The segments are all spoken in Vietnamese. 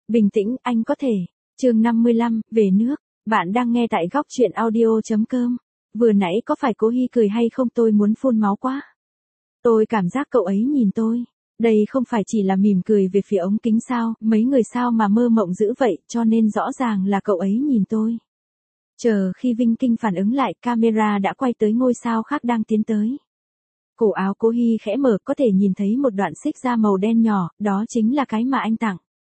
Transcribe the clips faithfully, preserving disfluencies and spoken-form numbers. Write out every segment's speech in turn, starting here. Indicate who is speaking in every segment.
Speaker 1: Bình tĩnh, anh có thể. Chương năm mươi lăm, về nước. Bạn đang nghe tại góc truyện audio chấm com. Vừa nãy có phải Cố Hy cười hay không, tôi muốn phun máu quá. Tôi cảm giác cậu ấy nhìn tôi. Đây không phải chỉ là mỉm cười về phía ống kính sao, mấy người sao mà mơ mộng dữ vậy, cho nên rõ ràng là cậu ấy nhìn tôi. Chờ khi Vinh Kinh phản ứng lại, camera đã quay tới ngôi sao khác đang tiến tới. Cổ áo Cố Hy khẽ mở, có thể nhìn thấy một đoạn xích da màu đen nhỏ, đó chính là cái mà anh tặng.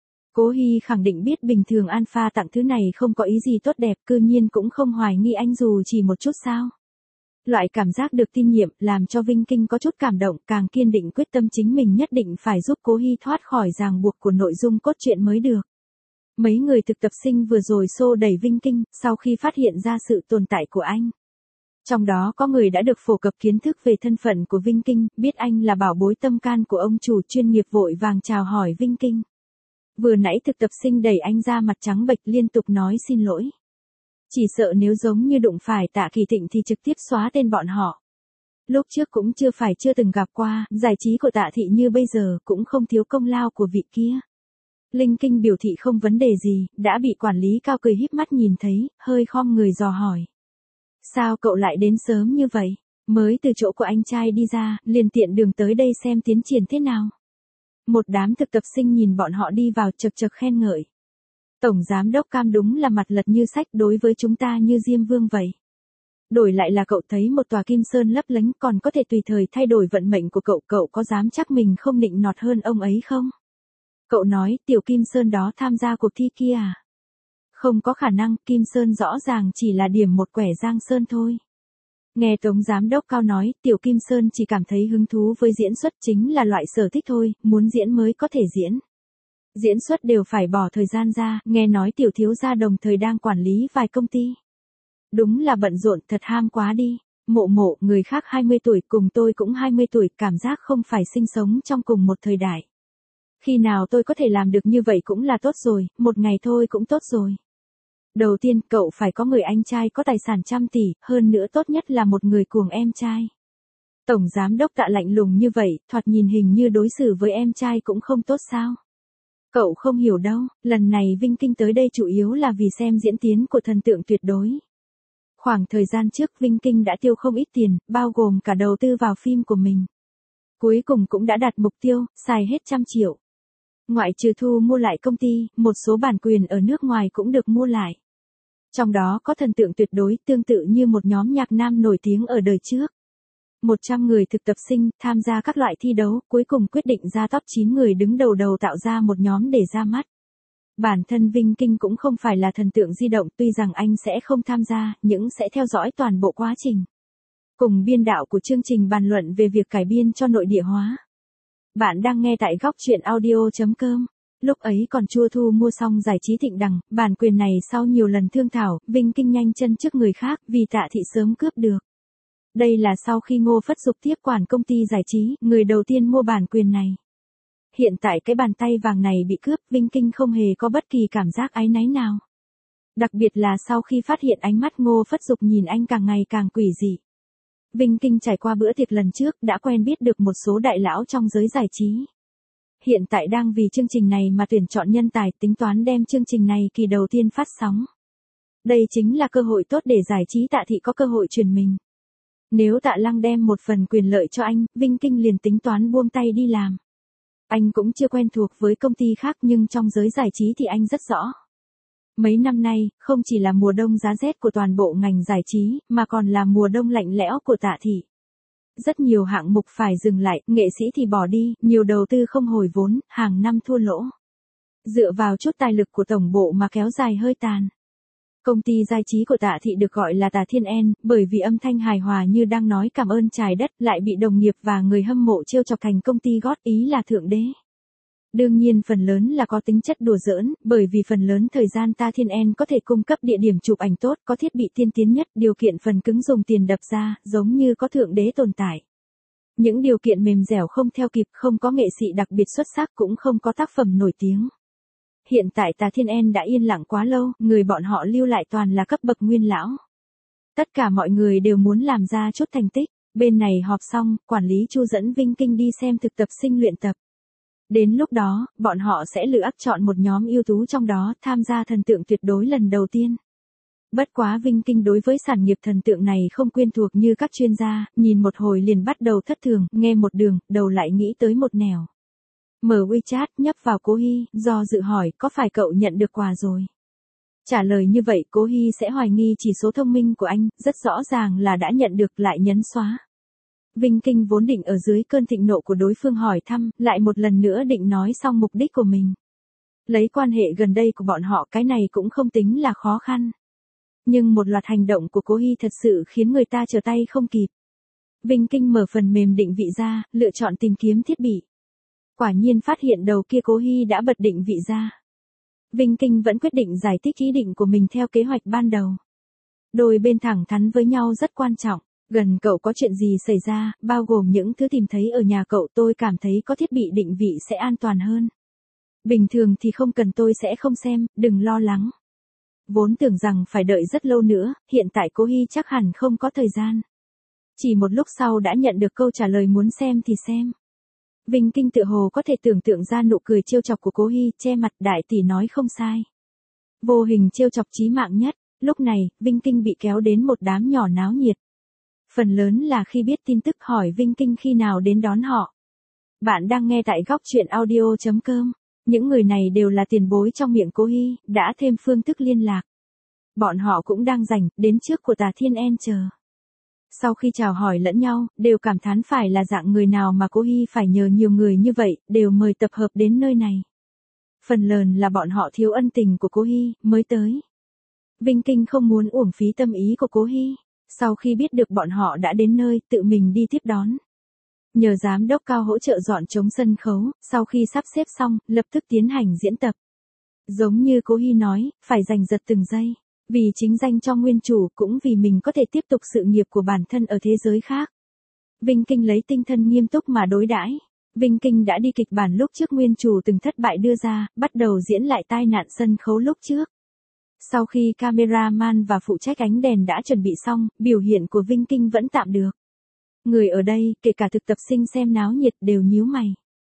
Speaker 1: Cố Hy khẳng định biết bình thường Alpha tặng thứ này không có ý gì tốt đẹp, cư nhiên cũng không hoài nghi anh dù chỉ một chút sao. Loại cảm giác được tin nhiệm làm cho Vinh Kinh có chút cảm động, càng kiên định quyết tâm chính mình nhất định phải giúp Cố Hy thoát khỏi ràng buộc của nội dung cốt truyện mới được. Mấy người thực tập sinh vừa rồi xô đẩy Vinh Kinh, sau khi phát hiện ra sự tồn tại của anh. Trong đó có người đã được phổ cập kiến thức về thân phận của Vinh Kinh, biết anh là bảo bối tâm can của ông chủ chuyên nghiệp, vội vàng chào hỏi Vinh Kinh. Vừa nãy thực tập sinh đẩy anh ra mặt trắng bệch liên tục nói xin lỗi. Chỉ sợ nếu giống như đụng phải Tạ Kỳ Thịnh thì trực tiếp xóa tên bọn họ. Lúc trước cũng chưa phải chưa từng gặp qua, giải trí của Tạ Thị như bây giờ cũng không thiếu công lao của vị kia. Linh Kinh biểu thị không vấn đề gì, đã bị quản lý cao cười híp mắt nhìn thấy, hơi khom người dò hỏi. Sao cậu lại đến sớm như vậy? Mới từ chỗ của anh trai đi ra, liền tiện đường tới đây xem tiến triển thế nào. Một đám thực tập sinh nhìn bọn họ đi vào chật chật khen ngợi. Tổng giám đốc Cam đúng là mặt lật như sách, đối với chúng ta như Diêm Vương vậy. Đổi lại là cậu thấy một tòa kim sơn lấp lánh còn có thể tùy thời thay đổi vận mệnh của cậu, cậu có dám chắc mình không nịnh nọt hơn ông ấy không? Cậu nói tiểu kim sơn đó tham gia cuộc thi kia à? Không có khả năng, kim sơn rõ ràng chỉ là điểm một quẻ giang sơn thôi. Nghe Tống Giám đốc Cao nói, Tiểu Kim Sơn chỉ cảm thấy hứng thú với diễn xuất, chính là loại sở thích thôi, muốn diễn mới có thể diễn. Diễn xuất đều phải bỏ thời gian ra, nghe nói Tiểu Thiếu gia đồng thời đang quản lý vài công ty. Đúng là bận rộn, thật ham quá đi. Mộ mộ, người khác hai mươi tuổi, cùng tôi cũng hai mươi tuổi, cảm giác không phải sinh sống trong cùng một thời đại. Khi nào tôi có thể làm được như vậy cũng là tốt rồi, một ngày thôi cũng tốt rồi. Đầu tiên, cậu phải có người anh trai có tài sản trăm tỷ, hơn nữa tốt nhất là một người cuồng em trai. Tổng giám đốc Tạ lạnh lùng như vậy, thoạt nhìn hình như đối xử với em trai cũng không tốt sao. Cậu không hiểu đâu, lần này Vinh Kinh tới đây chủ yếu là vì xem diễn tiến của thần tượng tuyệt đối. Khoảng thời gian trước Vinh Kinh đã tiêu không ít tiền, bao gồm cả đầu tư vào phim của mình. Cuối cùng cũng đã đạt mục tiêu, xài hết trăm triệu. Ngoại trừ thu mua lại công ty, một số bản quyền ở nước ngoài cũng được mua lại. Trong đó có thần tượng tuyệt đối, tương tự như một nhóm nhạc nam nổi tiếng ở đời trước. một trăm người thực tập sinh tham gia các loại thi đấu, cuối cùng quyết định ra top chín người đứng đầu đầu tạo ra một nhóm để ra mắt. Bản thân Vinh Kinh cũng không phải là thần tượng di động, tuy rằng anh sẽ không tham gia, nhưng sẽ theo dõi toàn bộ quá trình. Cùng biên đạo của chương trình bàn luận về việc cải biên cho nội địa hóa. Bạn đang nghe tại góc truyện audio chấm com. Lúc ấy còn chưa thu mua xong giải trí Thịnh Đằng, bản quyền này sau nhiều lần thương thảo, Vinh Kinh nhanh chân trước người khác vì Tạ Thị sớm cướp được. Đây là sau khi Ngô Phất Dục tiếp quản công ty giải trí, người đầu tiên mua bản quyền này. Hiện tại cái bàn tay vàng này bị cướp, Vinh Kinh không hề có bất kỳ cảm giác áy náy nào. Đặc biệt là sau khi phát hiện ánh mắt Ngô Phất Dục nhìn anh càng ngày càng quỷ dị. Vinh Kinh trải qua bữa tiệc lần trước đã quen biết được một số đại lão trong giới giải trí. Hiện tại đang vì chương trình này mà tuyển chọn nhân tài, tính toán đem chương trình này kỳ đầu tiên phát sóng. Đây chính là cơ hội tốt để giải trí Tạ Thị có cơ hội truyền mình. Nếu Tạ Lăng đem một phần quyền lợi cho anh, Vinh Kinh liền tính toán buông tay đi làm. Anh cũng chưa quen thuộc với công ty khác nhưng trong giới giải trí thì anh rất rõ. Mấy năm nay, không chỉ là mùa đông giá rét của toàn bộ ngành giải trí, mà còn là mùa đông lạnh lẽo của Tạ Thị. Rất nhiều hạng mục phải dừng lại, nghệ sĩ thì bỏ đi, nhiều đầu tư không hồi vốn, hàng năm thua lỗ. Dựa vào chút tài lực của tổng bộ mà kéo dài hơi tàn. Công ty giải trí của Tạ Thị được gọi là Tà Thiên En, bởi vì âm thanh hài hòa như đang nói cảm ơn trái đất, lại bị đồng nghiệp và người hâm mộ trêu chọc thành công ty gót ý là thượng đế. Đương nhiên phần lớn là có tính chất đùa giỡn, bởi vì phần lớn thời gian Ta Thiên En có thể cung cấp địa điểm chụp ảnh tốt, có thiết bị tiên tiến nhất, điều kiện phần cứng dùng tiền đập ra, giống như có thượng đế tồn tại. Những điều kiện mềm dẻo không theo kịp, không có nghệ sĩ đặc biệt xuất sắc, cũng không có tác phẩm nổi tiếng. Hiện tại Ta Thiên En đã yên lặng quá lâu, người bọn họ lưu lại toàn là cấp bậc nguyên lão. Tất cả mọi người đều muốn làm ra chút thành tích. Bên này họp xong, quản lý Chu dẫn Vinh Kinh đi xem thực tập sinh luyện tập. Đến lúc đó, bọn họ sẽ lựa chọn một nhóm ưu tú trong đó tham gia thần tượng tuyệt đối lần đầu tiên. Bất quá Vinh Kinh đối với sản nghiệp thần tượng này không quen thuộc như các chuyên gia, nhìn một hồi liền bắt đầu thất thường, nghe một đường, đầu lại nghĩ tới một nẻo. Mở WeChat, nhấp vào Cố Hy, do dự hỏi, có phải cậu nhận được quà rồi? Trả lời như vậy Cố Hy sẽ hoài nghi chỉ số thông minh của anh, rất rõ ràng là đã nhận được lại nhấn xóa. Vinh Kinh vốn định ở dưới cơn thịnh nộ của đối phương hỏi thăm, lại một lần nữa định nói xong mục đích của mình. Lấy quan hệ gần đây của bọn họ cái này cũng không tính là khó khăn. Nhưng một loạt hành động của Cố Hy thật sự khiến người ta trở tay không kịp. Vinh Kinh mở phần mềm định vị ra, lựa chọn tìm kiếm thiết bị. Quả nhiên phát hiện đầu kia Cố Hy đã bật định vị ra. Vinh Kinh vẫn quyết định giải thích ý định của mình theo kế hoạch ban đầu. Đôi bên thẳng thắn với nhau rất quan trọng. Gần cậu có chuyện gì xảy ra, bao gồm những thứ tìm thấy ở nhà cậu, tôi cảm thấy có thiết bị định vị sẽ an toàn hơn. Bình thường thì không cần, tôi sẽ không xem, đừng lo lắng. Vốn tưởng rằng phải đợi rất lâu nữa, hiện tại Cố Hy chắc hẳn không có thời gian. Chỉ một lúc sau đã nhận được câu trả lời muốn xem thì xem. Vinh Kinh tự hồ có thể tưởng tượng ra nụ cười trêu chọc của Cố Hy, che mặt, đại tỷ nói không sai. Vô hình trêu chọc chí mạng nhất, lúc này, Vinh Kinh bị kéo đến một đám nhỏ náo nhiệt. Phần lớn là khi biết tin tức hỏi Vinh Kinh khi nào đến đón họ. Bạn đang nghe tại góc truyện audio chấm com. Những người này đều là tiền bối trong miệng Cố Hy, đã thêm phương thức liên lạc. Bọn họ cũng đang rảnh, đến trước của Tà Thiên En chờ. Sau khi chào hỏi lẫn nhau, đều cảm thán phải là dạng người nào mà Cố Hy phải nhờ nhiều người như vậy, đều mời tập hợp đến nơi này. Phần lớn là bọn họ thiếu ân tình của Cố Hy, mới tới. Vinh Kinh không muốn uổng phí tâm ý của Cố Hy. Sau khi biết được bọn họ đã đến nơi, tự mình đi tiếp đón. Nhờ giám đốc cao hỗ trợ dọn trống sân khấu, sau khi sắp xếp xong, lập tức tiến hành diễn tập. Giống như Cố Hy nói, phải giành giật từng giây. Vì chính danh cho nguyên chủ, cũng vì mình có thể tiếp tục sự nghiệp của bản thân ở thế giới khác. Vinh Kinh lấy tinh thần nghiêm túc mà đối đãi. Vinh Kinh đã đi kịch bản lúc trước nguyên chủ từng thất bại đưa ra, bắt đầu diễn lại tai nạn sân khấu lúc trước. Sau khi cameraman và phụ trách ánh đèn đã chuẩn bị xong, biểu hiện của Vinh Kinh vẫn tạm được. Người ở đây, kể cả thực tập sinh xem náo nhiệt đều nhíu mày.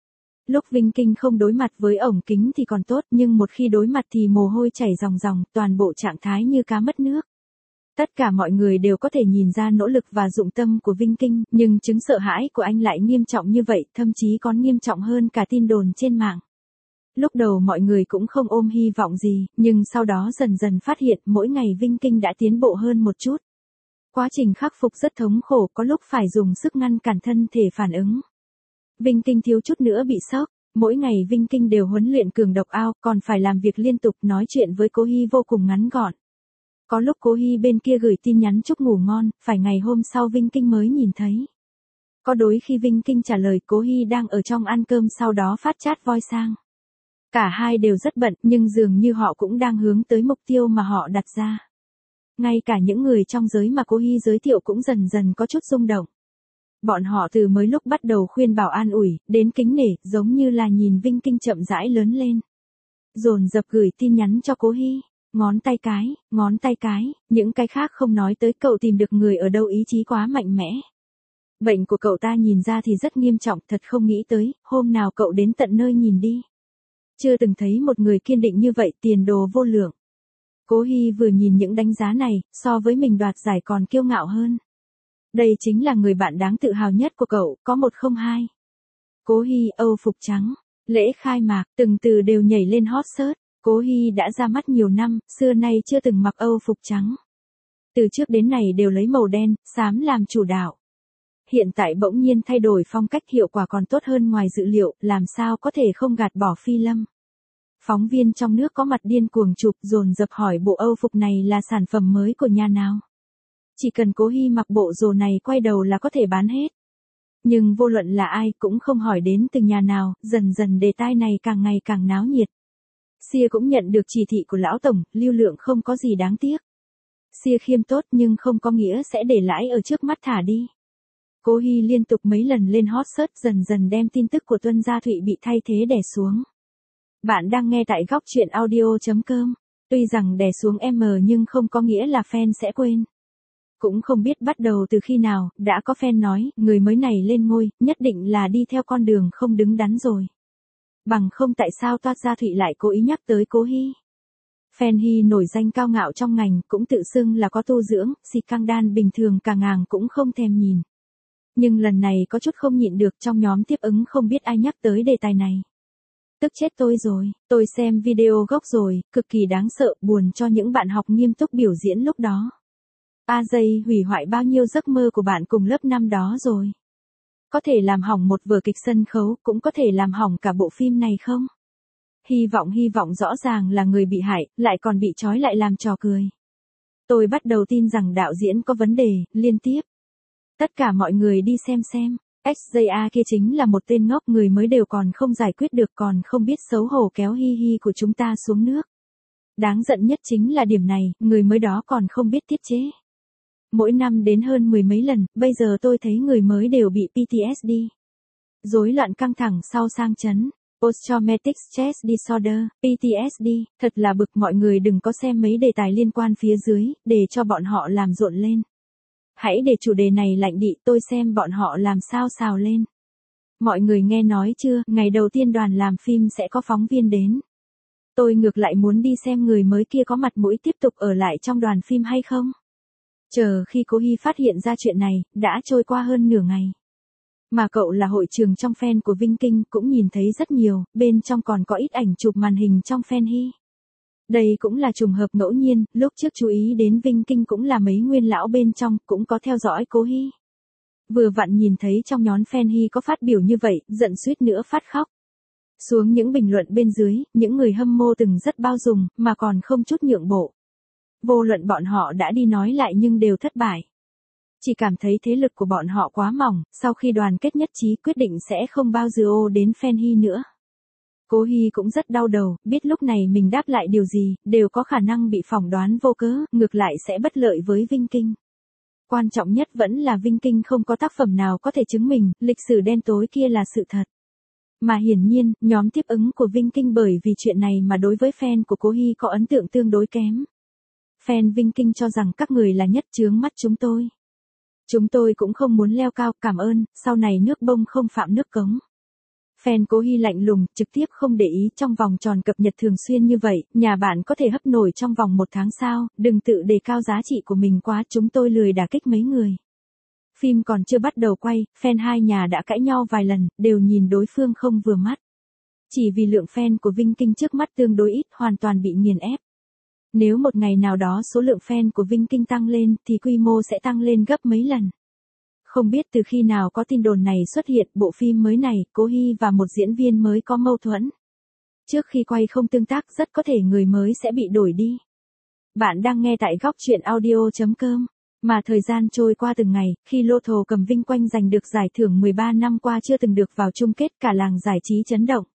Speaker 1: Lúc Vinh Kinh không đối mặt với ổng kính thì còn tốt, nhưng một khi đối mặt thì mồ hôi chảy ròng ròng, toàn bộ trạng thái như cá mất nước. Tất cả mọi người đều có thể nhìn ra nỗ lực và dụng tâm của Vinh Kinh, nhưng chứng sợ hãi của anh lại nghiêm trọng như vậy, thậm chí còn nghiêm trọng hơn cả tin đồn trên mạng. Lúc đầu mọi người cũng không ôm hy vọng gì, nhưng sau đó dần dần phát hiện mỗi ngày Vinh Kinh đã tiến bộ hơn một chút. Quá trình khắc phục rất thống khổ, có lúc phải dùng sức ngăn cản thân thể phản ứng. Vinh Kinh thiếu chút nữa bị sốc, mỗi ngày Vinh Kinh đều huấn luyện cường độc ao, còn phải làm việc liên tục, nói chuyện với Cố Hy vô cùng ngắn gọn. Có lúc Cố Hy bên kia gửi tin nhắn chúc ngủ ngon, phải ngày hôm sau Vinh Kinh mới nhìn thấy. Có đôi khi Vinh Kinh trả lời Cố Hy đang ở trong ăn cơm, sau đó phát chat voice sang. Cả hai đều rất bận, nhưng dường như họ cũng đang hướng tới mục tiêu mà họ đặt ra. Ngay cả những người trong giới mà Cố Hy giới thiệu cũng dần dần có chút rung động. Bọn họ từ mới lúc bắt đầu khuyên bảo an ủi, đến kính nể, giống như là nhìn Vinh Kinh chậm rãi lớn lên. Dồn dập gửi tin nhắn cho Cố Hy, ngón tay cái, ngón tay cái, những cái khác không nói tới, cậu tìm được người ở đâu, ý chí quá mạnh mẽ. Bệnh của cậu ta nhìn ra thì rất nghiêm trọng, thật không nghĩ tới, hôm nào cậu đến tận nơi nhìn đi. Chưa từng thấy một người kiên định như vậy, tiền đồ vô lượng. Cố Hy vừa nhìn những đánh giá này, so với mình đoạt giải còn kiêu ngạo hơn. Đây chính là người bạn đáng tự hào nhất của cậu, có một không hai. Cố Hy, Âu phục trắng. Lễ khai mạc, từng từ đều nhảy lên hot search. Cố Hy đã ra mắt nhiều năm, xưa nay chưa từng mặc Âu phục trắng. Từ trước đến nay đều lấy màu đen, xám làm chủ đạo. Hiện tại bỗng nhiên thay đổi phong cách, hiệu quả còn tốt hơn ngoài dự liệu, làm sao có thể không gạt bỏ Phi Lâm. Phóng viên trong nước có mặt điên cuồng chụp, dồn dập hỏi bộ Âu phục này là sản phẩm mới của nhà nào. Chỉ cần Cố Hy mặc bộ đồ này quay đầu là có thể bán hết. Nhưng vô luận là ai cũng không hỏi đến từng nhà nào, dần dần đề tài này càng ngày càng náo nhiệt. Sia cũng nhận được chỉ thị của lão tổng, lưu lượng không có gì đáng tiếc. Sia khiêm tốt nhưng không có nghĩa sẽ để lãi ở trước mắt thả đi. Cố Hy liên tục mấy lần lên hot search, dần dần đem tin tức của Tuân Gia Thụy bị thay thế đè xuống. Bạn đang nghe tại góc truyện audio chấm com. Tuy rằng đè xuống M nhưng không có nghĩa là fan sẽ quên. Cũng không biết bắt đầu từ khi nào, đã có fan nói, người mới này lên ngôi, nhất định là đi theo con đường không đứng đắn rồi. Bằng không tại sao Toát Gia Thụy lại cố ý nhắc tới Cố Hy. Fan Hy nổi danh cao ngạo trong ngành, cũng tự xưng là có tu dưỡng, xịt căng đan bình thường cả ngàng cũng không thèm nhìn. Nhưng lần này có chút không nhịn được, trong nhóm tiếp ứng không biết ai nhắc tới đề tài này. Tức chết tôi rồi, tôi xem video gốc rồi, cực kỳ đáng sợ, buồn cho những bạn học nghiêm túc biểu diễn lúc đó. A dây hủy hoại bao nhiêu giấc mơ của bạn cùng lớp năm đó rồi. Có thể làm hỏng một vở kịch sân khấu, cũng có thể làm hỏng cả bộ phim này không? Hy vọng hy vọng rõ ràng là người bị hại, lại còn bị trói lại làm trò cười. Tôi bắt đầu tin rằng đạo diễn có vấn đề, liên tiếp. Tất cả mọi người đi xem xem. ích gi a kia chính là một tên ngốc, người mới đều còn không giải quyết được, còn không biết xấu hổ kéo Hi Hi của chúng ta xuống nước. Đáng giận nhất chính là điểm này, người mới đó còn không biết tiết chế. Mỗi năm đến hơn mười mấy lần, bây giờ tôi thấy người mới đều bị pê tê ét đê. Rối loạn căng thẳng sau sang chấn. Post-traumatic stress disorder, pê tê ét đê, thật là bực, mọi người đừng có xem mấy đề tài liên quan phía dưới, để cho bọn họ làm rộn lên. Hãy để chủ đề này lạnh đị, tôi xem bọn họ làm sao xào lên. Mọi người nghe nói chưa, ngày đầu tiên đoàn làm phim sẽ có phóng viên đến. Tôi ngược lại muốn đi xem người mới kia có mặt mũi tiếp tục ở lại trong đoàn phim hay không. Chờ khi Cố Hy phát hiện ra chuyện này, đã trôi qua hơn nửa ngày. Mà cậu là hội trường trong fan của Vinh Kinh cũng nhìn thấy rất nhiều, bên trong còn có ít ảnh chụp màn hình trong fan Hy. Đây cũng là trùng hợp ngẫu nhiên, lúc trước chú ý đến Vinh Kinh cũng là mấy nguyên lão bên trong, cũng có theo dõi Cố Hy. Vừa vặn nhìn thấy trong nhóm fan Hy có phát biểu như vậy, giận suýt nữa phát khóc. Xuống những bình luận bên dưới, những người hâm mộ từng rất bao dung, mà còn không chút nhượng bộ. Vô luận bọn họ đã đi nói lại nhưng đều thất bại. Chỉ cảm thấy thế lực của bọn họ quá mỏng, sau khi đoàn kết nhất trí quyết định sẽ không bao giờ ô đến fan Hy nữa. Cố Hy cũng rất đau đầu, biết lúc này mình đáp lại điều gì, đều có khả năng bị phỏng đoán vô cớ, ngược lại sẽ bất lợi với Vinh Kinh. Quan trọng nhất vẫn là Vinh Kinh không có tác phẩm nào có thể chứng minh, lịch sử đen tối kia là sự thật. Mà hiển nhiên, nhóm tiếp ứng của Vinh Kinh bởi vì chuyện này mà đối với fan của Cố Hy có ấn tượng tương đối kém. Fan Vinh Kinh cho rằng các người là nhất chướng mắt chúng tôi. Chúng tôi cũng không muốn leo cao, cảm ơn, sau này nước bông không phạm nước cống. Fan Cố Hy lạnh lùng, trực tiếp không để ý, trong vòng tròn cập nhật thường xuyên như vậy, nhà bạn có thể hấp nổi trong vòng một tháng sao, đừng tự đề cao giá trị của mình quá, chúng tôi lười đả kích mấy người. Phim còn chưa bắt đầu quay, fan hai nhà đã cãi nhau vài lần, đều nhìn đối phương không vừa mắt. Chỉ vì lượng fan của Vinh Kinh trước mắt tương đối ít, hoàn toàn bị nghiền ép. Nếu một ngày nào đó số lượng fan của Vinh Kinh tăng lên thì quy mô sẽ tăng lên gấp mấy lần. Không biết từ khi nào có tin đồn này xuất hiện, bộ phim mới này, Cố Hy và một diễn viên mới có mâu thuẫn. Trước khi quay không tương tác, rất có thể người mới sẽ bị đổi đi. Bạn đang nghe tại góc truyện audio chấm com. Mà thời gian trôi qua từng ngày, khi Lô Thồ Cầm Vinh Quanh giành được giải thưởng mười ba năm qua chưa từng được vào chung kết, cả làng giải trí chấn động.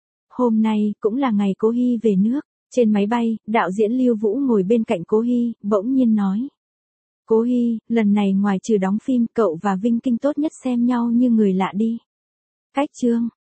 Speaker 1: Hôm nay, cũng là ngày Cố Hy về nước. Trên máy bay, đạo diễn Lưu Vũ ngồi bên cạnh Cố Hy, bỗng nhiên nói. Cố Hy, lần này ngoài trừ đóng phim, cậu và Vinh Kinh tốt nhất xem nhau như người lạ đi. Cách chương.